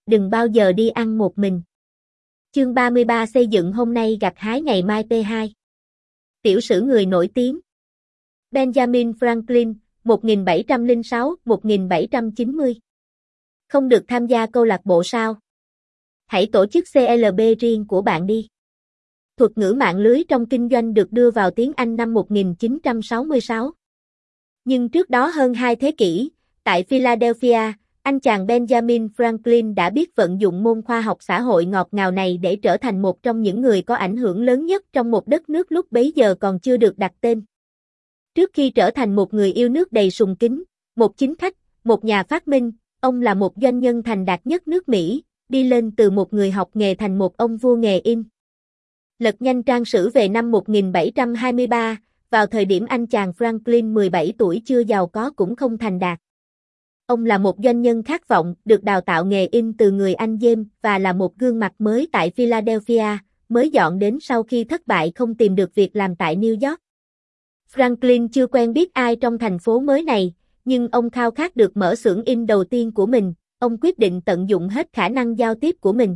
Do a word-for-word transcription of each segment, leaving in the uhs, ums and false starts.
đừng bao giờ đi ăn một mình. Chương ba mươi ba xây dựng hôm nay gặt hái ngày mai P hai. Tiểu sử người nổi tiếng. Benjamin Franklin, một nghìn bảy trăm lẻ sáu đến một nghìn bảy trăm chín mươi. Không được tham gia câu lạc bộ sao? Hãy tổ chức xê lờ bê riêng của bạn đi. Thuật ngữ mạng lưới trong kinh doanh được đưa vào tiếng Anh năm một nghìn chín trăm sáu mươi sáu. Nhưng trước đó hơn hai thế kỷ, tại Philadelphia, anh chàng Benjamin Franklin đã biết vận dụng môn khoa học xã hội ngọt ngào này để trở thành một trong những người có ảnh hưởng lớn nhất trong một đất nước lúc bấy giờ còn chưa được đặt tên. Trước khi trở thành một người yêu nước đầy sùng kính, một chính khách, một nhà phát minh, ông là một doanh nhân thành đạt nhất nước Mỹ, đi lên từ một người học nghề thành một ông vua nghề in. Lật nhanh trang sử về năm một nghìn bảy trăm hai mươi ba, vào thời điểm anh chàng Franklin mười bảy tuổi chưa giàu có cũng không thành đạt. Ông là một doanh nhân khát vọng, được đào tạo nghề in từ người anh James và là một gương mặt mới tại Philadelphia, mới dọn đến sau khi thất bại không tìm được việc làm tại New York. Franklin chưa quen biết ai trong thành phố mới này, nhưng ông khao khát được mở xưởng in đầu tiên của mình, ông quyết định tận dụng hết khả năng giao tiếp của mình.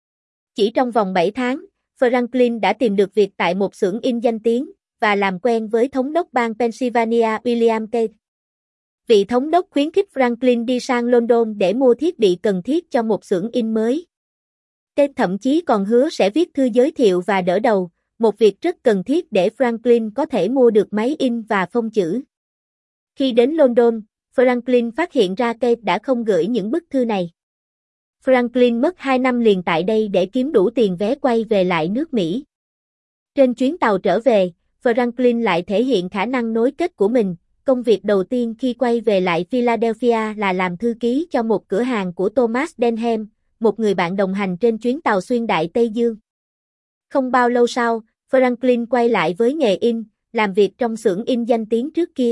Chỉ trong vòng bảy tháng, Franklin đã tìm được việc tại một xưởng in danh tiếng, và làm quen với thống đốc bang Pennsylvania William Cate. Vị thống đốc khuyến khích Franklin đi sang London để mua thiết bị cần thiết cho một xưởng in mới. Cate thậm chí còn hứa sẽ viết thư giới thiệu và đỡ đầu, một việc rất cần thiết để Franklin có thể mua được máy in và phông chữ. Khi đến London, Franklin phát hiện ra Cate đã không gửi những bức thư này. Franklin mất hai năm liền tại đây để kiếm đủ tiền vé quay về lại nước Mỹ. Trên chuyến tàu trở về, Franklin lại thể hiện khả năng nối kết của mình. Công việc đầu tiên khi quay về lại Philadelphia là làm thư ký cho một cửa hàng của Thomas Denham, một người bạn đồng hành trên chuyến tàu xuyên Đại Tây Dương. Không bao lâu sau, Franklin quay lại với nghề in, làm việc trong xưởng in danh tiếng trước kia.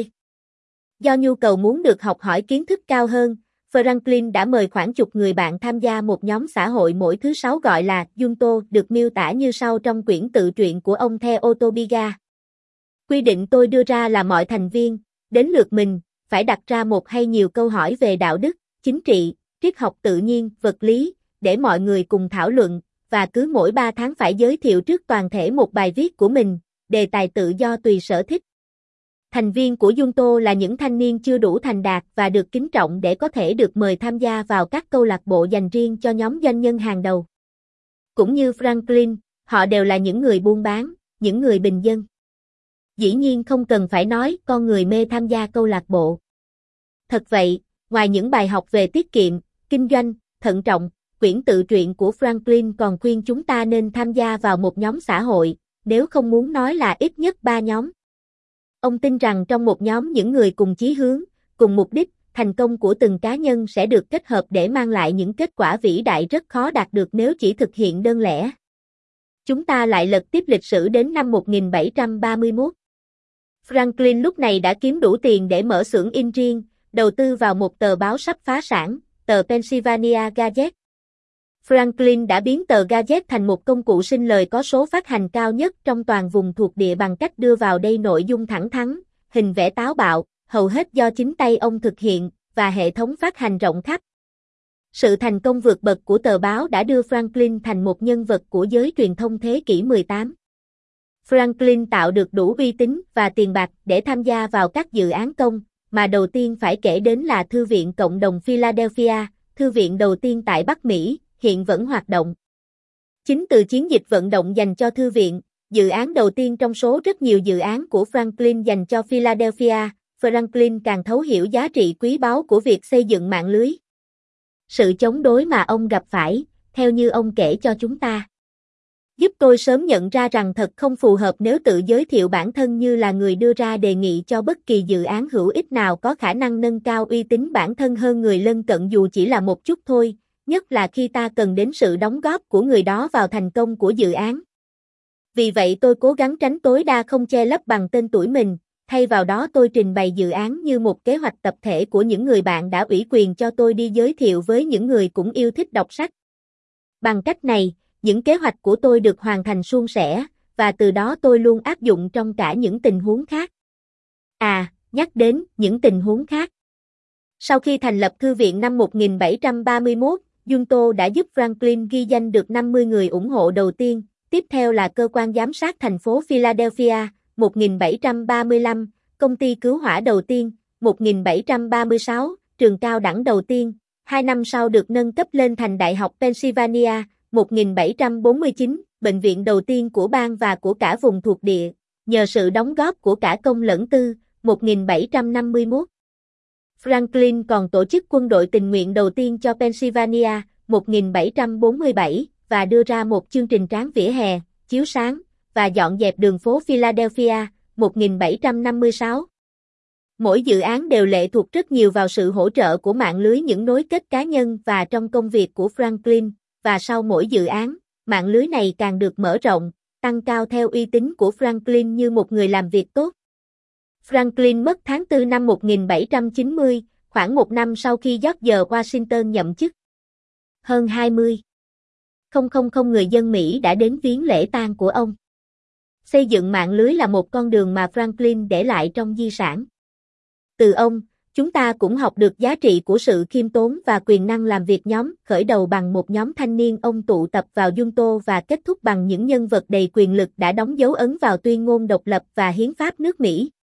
Do nhu cầu muốn được học hỏi kiến thức cao hơn, Franklin đã mời khoảng chục người bạn tham gia một nhóm xã hội mỗi thứ sáu gọi là Junto, được miêu tả như sau trong quyển tự truyện của ông Theo Otobiga. Quy định tôi đưa ra là mọi thành viên, đến lượt mình, phải đặt ra một hay nhiều câu hỏi về đạo đức, chính trị, triết học tự nhiên, vật lý, để mọi người cùng thảo luận, và cứ mỗi ba tháng phải giới thiệu trước toàn thể một bài viết của mình, đề tài tự do tùy sở thích. Thành viên của Junto là những thanh niên chưa đủ thành đạt và được kính trọng để có thể được mời tham gia vào các câu lạc bộ dành riêng cho nhóm doanh nhân hàng đầu. Cũng như Franklin, họ đều là những người buôn bán, những người bình dân. Dĩ nhiên không cần phải nói con người mê tham gia câu lạc bộ. Thật vậy, ngoài những bài học về tiết kiệm, kinh doanh, thận trọng, quyển tự truyện của Franklin còn khuyên chúng ta nên tham gia vào một nhóm xã hội, nếu không muốn nói là ít nhất ba nhóm. Ông tin rằng trong một nhóm những người cùng chí hướng, cùng mục đích, thành công của từng cá nhân sẽ được kết hợp để mang lại những kết quả vĩ đại rất khó đạt được nếu chỉ thực hiện đơn lẻ. Chúng ta lại lật tiếp lịch sử đến năm một nghìn bảy trăm ba mươi mốt. Franklin lúc này đã kiếm đủ tiền để mở xưởng in riêng, đầu tư vào một tờ báo sắp phá sản, tờ Pennsylvania Gazette. Franklin đã biến tờ Gazette thành một công cụ sinh lời có số phát hành cao nhất trong toàn vùng thuộc địa bằng cách đưa vào đây nội dung thẳng thắn, hình vẽ táo bạo, hầu hết do chính tay ông thực hiện, và hệ thống phát hành rộng khắp. Sự thành công vượt bậc của tờ báo đã đưa Franklin thành một nhân vật của giới truyền thông thế kỷ mười tám. Franklin tạo được đủ uy tín và tiền bạc để tham gia vào các dự án công, mà đầu tiên phải kể đến là Thư viện Cộng đồng Philadelphia, thư viện đầu tiên tại Bắc Mỹ, hiện vẫn hoạt động. Chính từ chiến dịch vận động dành cho thư viện, dự án đầu tiên trong số rất nhiều dự án của Franklin dành cho Philadelphia, Franklin càng thấu hiểu giá trị quý báu của việc xây dựng mạng lưới. Sự chống đối mà ông gặp phải, theo như ông kể cho chúng ta, giúp tôi sớm nhận ra rằng thật không phù hợp nếu tự giới thiệu bản thân như là người đưa ra đề nghị cho bất kỳ dự án hữu ích nào có khả năng nâng cao uy tín bản thân hơn người lân cận dù chỉ là một chút thôi, nhất là khi ta cần đến sự đóng góp của người đó vào thành công của dự án. Vì vậy tôi cố gắng tránh tối đa không che lấp bằng tên tuổi mình, thay vào đó tôi trình bày dự án như một kế hoạch tập thể của những người bạn đã ủy quyền cho tôi đi giới thiệu với những người cũng yêu thích đọc sách. Bằng cách này, những kế hoạch của tôi được hoàn thành suôn sẻ, và từ đó tôi luôn áp dụng trong cả những tình huống khác. À, nhắc đến những tình huống khác. Sau khi thành lập thư viện năm một nghìn bảy trăm ba mươi mốt, Junto đã giúp Franklin ghi danh được năm mươi người ủng hộ đầu tiên, tiếp theo là cơ quan giám sát thành phố Philadelphia, một nghìn bảy trăm ba mươi lăm, công ty cứu hỏa đầu tiên, một nghìn bảy trăm ba mươi sáu, trường cao đẳng đầu tiên, hai năm sau được nâng cấp lên thành Đại học Pennsylvania, một nghìn bảy trăm bốn mươi chín, bệnh viện đầu tiên của bang và của cả vùng thuộc địa, nhờ sự đóng góp của cả công lẫn tư, một nghìn bảy trăm năm mươi mốt. Franklin còn tổ chức quân đội tình nguyện đầu tiên cho Pennsylvania, một nghìn bảy trăm bốn mươi bảy, và đưa ra một chương trình tráng vỉa hè, chiếu sáng, và dọn dẹp đường phố Philadelphia, một nghìn bảy trăm năm mươi sáu. Mỗi dự án đều lệ thuộc rất nhiều vào sự hỗ trợ của mạng lưới những nối kết cá nhân và trong công việc của Franklin, và sau mỗi dự án, mạng lưới này càng được mở rộng, tăng cao theo uy tín của Franklin như một người làm việc tốt. Franklin mất tháng tư năm một nghìn bảy trăm chín mươi, khoảng một năm sau khi George Washington nhậm chức. Hơn hai mươi nghìn người dân Mỹ đã đến viếng lễ tang của ông. Xây dựng mạng lưới là một con đường mà Franklin để lại trong di sản. Từ ông, chúng ta cũng học được giá trị của sự khiêm tốn và quyền năng làm việc nhóm, khởi đầu bằng một nhóm thanh niên ông tụ tập vào Junto và kết thúc bằng những nhân vật đầy quyền lực đã đóng dấu ấn vào tuyên ngôn độc lập và hiến pháp nước Mỹ.